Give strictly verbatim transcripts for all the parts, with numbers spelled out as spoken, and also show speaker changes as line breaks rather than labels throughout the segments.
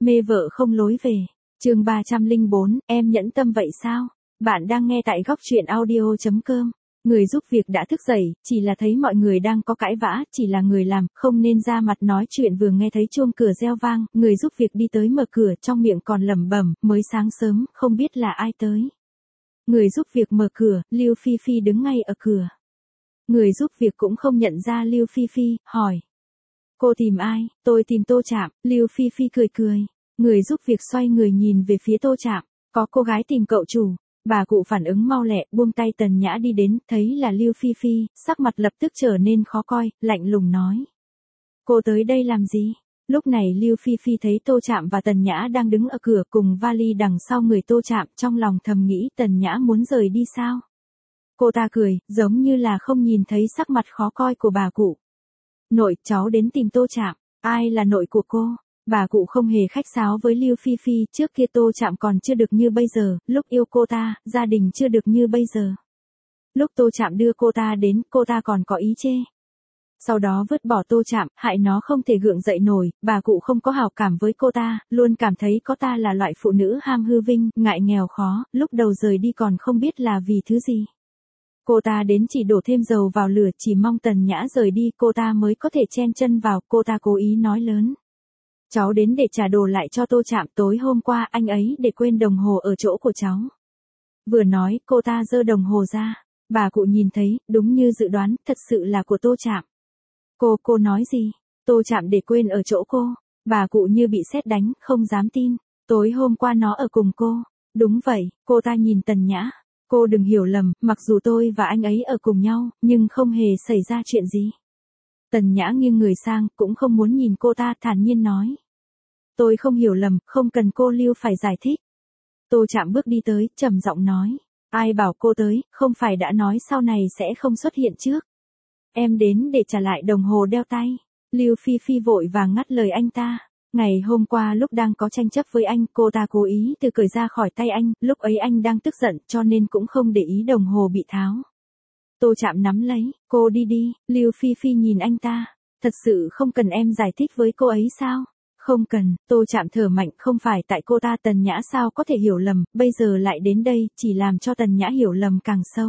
Mê vợ không lối về. Chương ba trăm lẻ bốn, em nhẫn tâm vậy sao? Bạn đang nghe tại góc truyện audio chấm com. Người giúp việc đã thức dậy, chỉ là thấy mọi người đang có cãi vã, chỉ là người làm, không nên ra mặt nói chuyện. Vừa nghe thấy chuông cửa reo vang, người giúp việc đi tới mở cửa, trong miệng còn lẩm bẩm, mới sáng sớm, không biết là ai tới. Người giúp việc mở cửa, Lưu Phi Phi đứng ngay ở cửa. Người giúp việc cũng không nhận ra Lưu Phi Phi, hỏi. Cô tìm ai? Tôi tìm Tô Trạm. Lưu Phi Phi cười cười. Người giúp việc xoay người nhìn về phía Tô Trạm. Có cô gái tìm cậu chủ. Bà cụ phản ứng mau lẹ, buông tay Tần Nhã đi đến, thấy là Lưu Phi Phi, sắc mặt lập tức trở nên khó coi, lạnh lùng nói. Cô tới đây làm gì? Lúc này Lưu Phi Phi thấy Tô Trạm và Tần Nhã đang đứng ở cửa cùng vali đằng sau người Tô Trạm, trong lòng thầm nghĩ Tần Nhã muốn rời đi sao? Cô ta cười, giống như là không nhìn thấy sắc mặt khó coi của bà cụ. Nội, cháu đến tìm Tô Trạm. Ai là nội của cô? Bà cụ không hề khách sáo với Lưu Phi Phi, trước kia Tô Trạm còn chưa được như bây giờ, lúc yêu cô ta, gia đình chưa được như bây giờ. Lúc Tô Trạm đưa cô ta đến, cô ta còn có ý chê. Sau đó vứt bỏ Tô Trạm, hại nó không thể gượng dậy nổi, bà cụ không có hảo cảm với cô ta, luôn cảm thấy cô ta là loại phụ nữ ham hư vinh, ngại nghèo khó, lúc đầu rời đi còn không biết là vì thứ gì. Cô ta đến chỉ đổ thêm dầu vào lửa, chỉ mong Tần Nhã rời đi cô ta mới có thể chen chân vào, cô ta cố ý nói lớn. Cháu đến để trả đồ lại cho Tô Trạm, tối hôm qua anh ấy để quên đồng hồ ở chỗ của cháu. Vừa nói, cô ta giơ đồng hồ ra, bà cụ nhìn thấy, đúng như dự đoán, thật sự là của Tô Trạm. Cô, cô nói gì? Tô Trạm để quên ở chỗ cô. Bà cụ như bị sét đánh, không dám tin. Tối hôm qua nó ở cùng cô. Đúng vậy, cô ta nhìn Tần Nhã. Cô đừng hiểu lầm, mặc dù tôi và anh ấy ở cùng nhau, nhưng không hề xảy ra chuyện gì. Tần Nhã nghiêng người sang, cũng không muốn nhìn cô ta, thản nhiên nói. Tôi không hiểu lầm, không cần cô Lưu phải giải thích. Tô Trạm bước đi tới, trầm giọng nói. Ai bảo cô tới, không phải đã nói sau này sẽ không xuất hiện trước. Em đến để trả lại đồng hồ đeo tay. Lưu Phi Phi vội vàng ngắt lời anh ta. Ngày hôm qua lúc đang có tranh chấp với anh, cô ta cố ý từ cởi ra khỏi tay anh, lúc ấy anh đang tức giận cho nên cũng không để ý đồng hồ bị tháo. Tô Trạm nắm lấy, cô đi đi, Lưu Phi Phi nhìn anh ta. Thật sự không cần em giải thích với cô ấy sao? Không cần, Tô Trạm thở mạnh, không phải tại cô ta. Tần Nhã sao có thể hiểu lầm, bây giờ lại đến đây, chỉ làm cho Tần Nhã hiểu lầm càng sâu.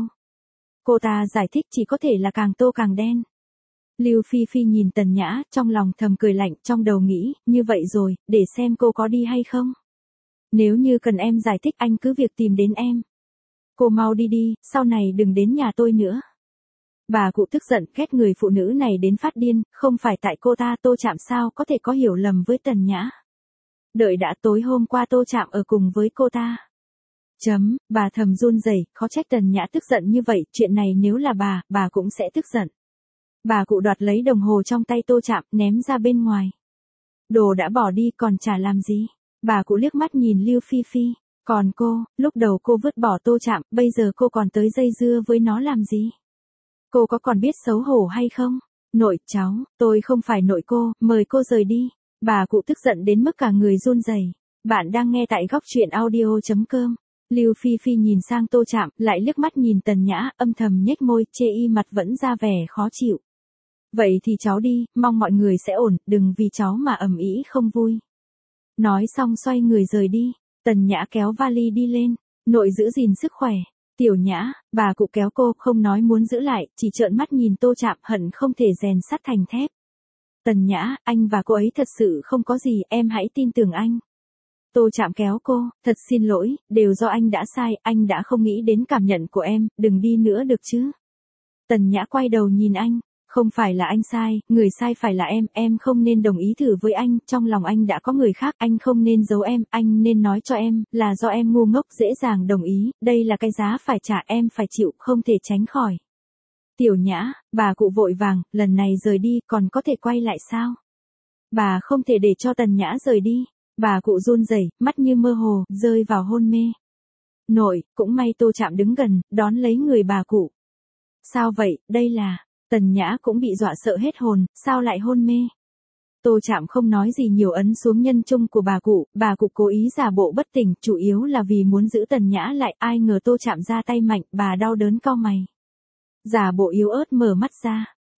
Cô ta giải thích chỉ có thể là càng tô càng đen. Lưu Phi Phi nhìn Tần Nhã, trong lòng thầm cười lạnh, trong đầu nghĩ, như vậy rồi, để xem cô có đi hay không. Nếu như cần em giải thích anh cứ việc tìm đến em. Cô mau đi đi, sau này đừng đến nhà tôi nữa. Bà cụ tức giận, ghét người phụ nữ này đến phát điên, không phải tại cô ta. Tô Trạm sao có thể có hiểu lầm với Tần Nhã. Đợi đã, tối hôm qua Tô Trạm ở cùng với cô ta. Chấm, bà thầm run rẩy, khó trách Tần Nhã tức giận như vậy, chuyện này nếu là bà, bà cũng sẽ tức giận. Bà cụ đoạt lấy đồng hồ trong tay Tô Trạm, ném ra bên ngoài. Đồ đã bỏ đi còn trả làm gì? Bà cụ liếc mắt nhìn Lưu Phi Phi. Còn cô, lúc đầu cô vứt bỏ Tô Trạm, bây giờ cô còn tới dây dưa với nó làm gì? Cô có còn biết xấu hổ hay không? Nội, cháu, tôi không phải nội cô, mời cô rời đi. Bà cụ tức giận đến mức cả người run rẩy. Bạn đang nghe tại góc truyện audio chấm com. Lưu Phi Phi nhìn sang Tô Trạm, lại liếc mắt nhìn Tần Nhã, âm thầm nhếch môi, chê y mặt vẫn ra vẻ khó chịu. Vậy thì cháu đi, mong mọi người sẽ ổn, đừng vì cháu mà ầm ĩ không vui. Nói xong xoay người rời đi, Tần Nhã kéo vali đi lên, nội giữ gìn sức khỏe. Tiểu Nhã, bà cụ kéo cô, không nói muốn giữ lại, chỉ trợn mắt nhìn Tô Trạm, hận không thể rèn sắt thành thép. Tần Nhã, anh và cô ấy thật sự không có gì, em hãy tin tưởng anh. Tô Trạm kéo cô, thật xin lỗi, đều do anh đã sai, anh đã không nghĩ đến cảm nhận của em, đừng đi nữa được chứ. Tần Nhã quay đầu nhìn anh, không phải là anh sai, người sai phải là em, em không nên đồng ý thử với anh, trong lòng anh đã có người khác, anh không nên giấu em, anh nên nói cho em, là do em ngu ngốc dễ dàng đồng ý, đây là cái giá phải trả, em phải chịu, không thể tránh khỏi. Tiểu Nhã, bà cụ vội vàng, lần này rời đi, còn có thể quay lại sao? Bà không thể để cho Tần Nhã rời đi. Bà cụ run rẩy, mắt như mơ hồ, rơi vào hôn mê. Nội, cũng may Tô Trạm đứng gần, đón lấy người bà cụ. Sao vậy, đây là... Tần Nhã cũng bị dọa sợ hết hồn, sao lại hôn mê? Tô Trạm không nói gì nhiều, ấn xuống nhân trung của bà cụ, bà cụ cố ý giả bộ bất tỉnh, chủ yếu là vì muốn giữ Tần Nhã lại, ai ngờ Tô Trạm ra tay mạnh, bà đau đớn cau mày. Giả bộ yếu ớt mở mắt ra,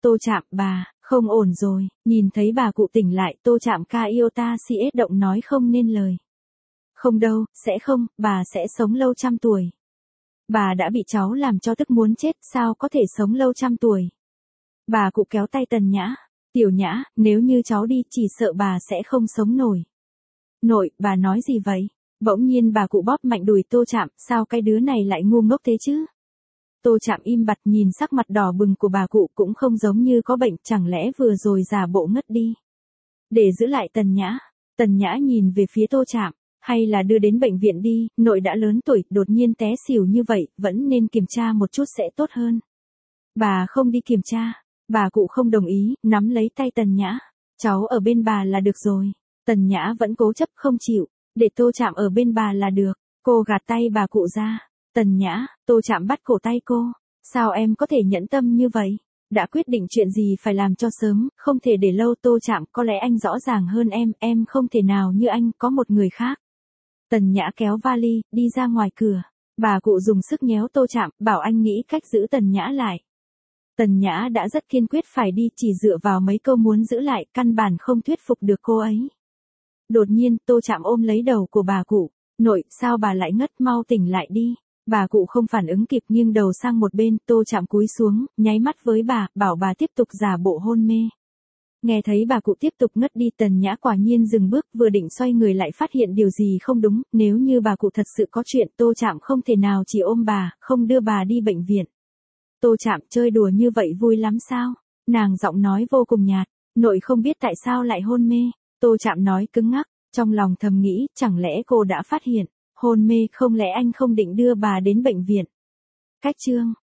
Tô Trạm, bà, không ổn rồi, nhìn thấy bà cụ tỉnh lại, Tô Trạm ca yêu ta si ết động nói không nên lời. Không đâu, sẽ không, bà sẽ sống lâu trăm tuổi. Bà đã bị cháu làm cho tức muốn chết, sao có thể sống lâu trăm tuổi. Bà cụ kéo tay Tần Nhã, Tiểu Nhã, nếu như cháu đi, chỉ sợ bà sẽ không sống nổi. Nội, bà nói gì vậy? Bỗng nhiên bà cụ bóp mạnh đùi Tô Trạm, sao cái đứa này lại ngu ngốc thế chứ? Tô Trạm im bặt nhìn sắc mặt đỏ bừng của bà cụ cũng không giống như có bệnh, chẳng lẽ vừa rồi giả bộ ngất đi. Để giữ lại Tần Nhã, Tần Nhã nhìn về phía Tô Trạm, hay là đưa đến bệnh viện đi, nội đã lớn tuổi, đột nhiên té xỉu như vậy, vẫn nên kiểm tra một chút sẽ tốt hơn. Bà không đi kiểm tra, bà cụ không đồng ý, nắm lấy tay Tần Nhã, cháu ở bên bà là được rồi. Tần Nhã vẫn cố chấp không chịu, để Tô Trạm ở bên bà là được, cô gạt tay bà cụ ra. Tần Nhã, Tô Trạm bắt cổ tay cô, sao em có thể nhẫn tâm như vậy? Đã quyết định chuyện gì phải làm cho sớm, không thể để lâu. Tô Trạm, có lẽ anh rõ ràng hơn em, em không thể nào như anh, có một người khác. Tần Nhã kéo vali, đi ra ngoài cửa, bà cụ dùng sức nhéo Tô Trạm, bảo anh nghĩ cách giữ Tần Nhã lại. Tần Nhã đã rất kiên quyết phải đi, chỉ dựa vào mấy câu muốn giữ lại, căn bản không thuyết phục được cô ấy. Đột nhiên, Tô Trạm ôm lấy đầu của bà cụ, nội, sao bà lại ngất, mau tỉnh lại đi. Bà cụ không phản ứng kịp nghiêng đầu sang một bên, Tô Trạm cúi xuống, nháy mắt với bà, bảo bà tiếp tục giả bộ hôn mê. Nghe thấy bà cụ tiếp tục ngất đi, Tần Nhã quả nhiên dừng bước, vừa định xoay người lại phát hiện điều gì không đúng, nếu như bà cụ thật sự có chuyện, Tô Trạm không thể nào chỉ ôm bà, không đưa bà đi bệnh viện. Tô Trạm, chơi đùa như vậy vui lắm sao? Nàng giọng nói vô cùng nhạt, nội không biết tại sao lại hôn mê. Tô Trạm nói cứng ngắc, trong lòng thầm nghĩ, chẳng lẽ cô đã phát hiện, hôn mê, không lẽ anh không định đưa bà đến bệnh viện. Cách chương